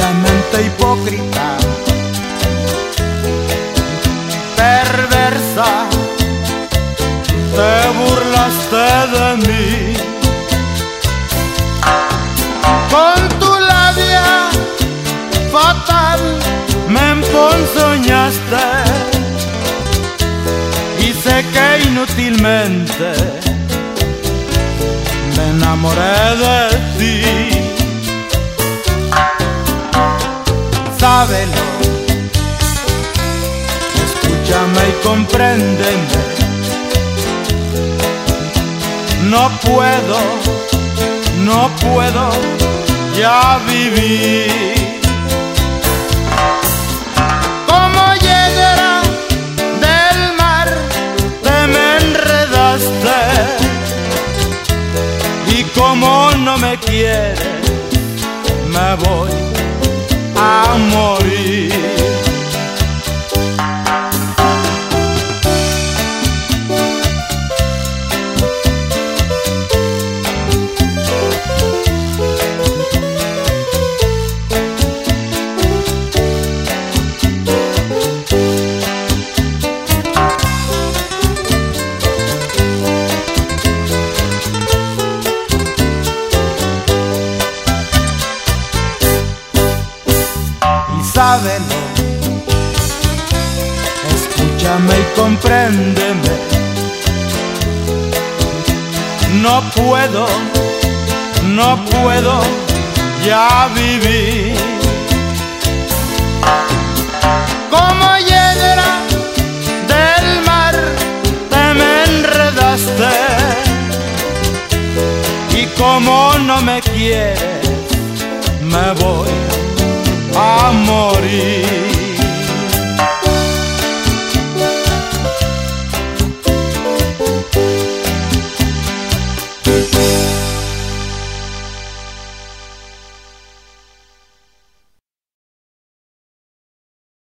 mente hipócrita, perversa, te burlaste de mí. Con tu labia fatal me emponzoñaste y sé que inútilmente me enamoré de ti. Sábelo, escúchame y compréndeme. No puedo ya vivir. Como hiedra del mar te me enredaste y como no me quieres me voy a morir. Sábelo, escúchame y compréndeme. No puedo ya vivir. Como hiedra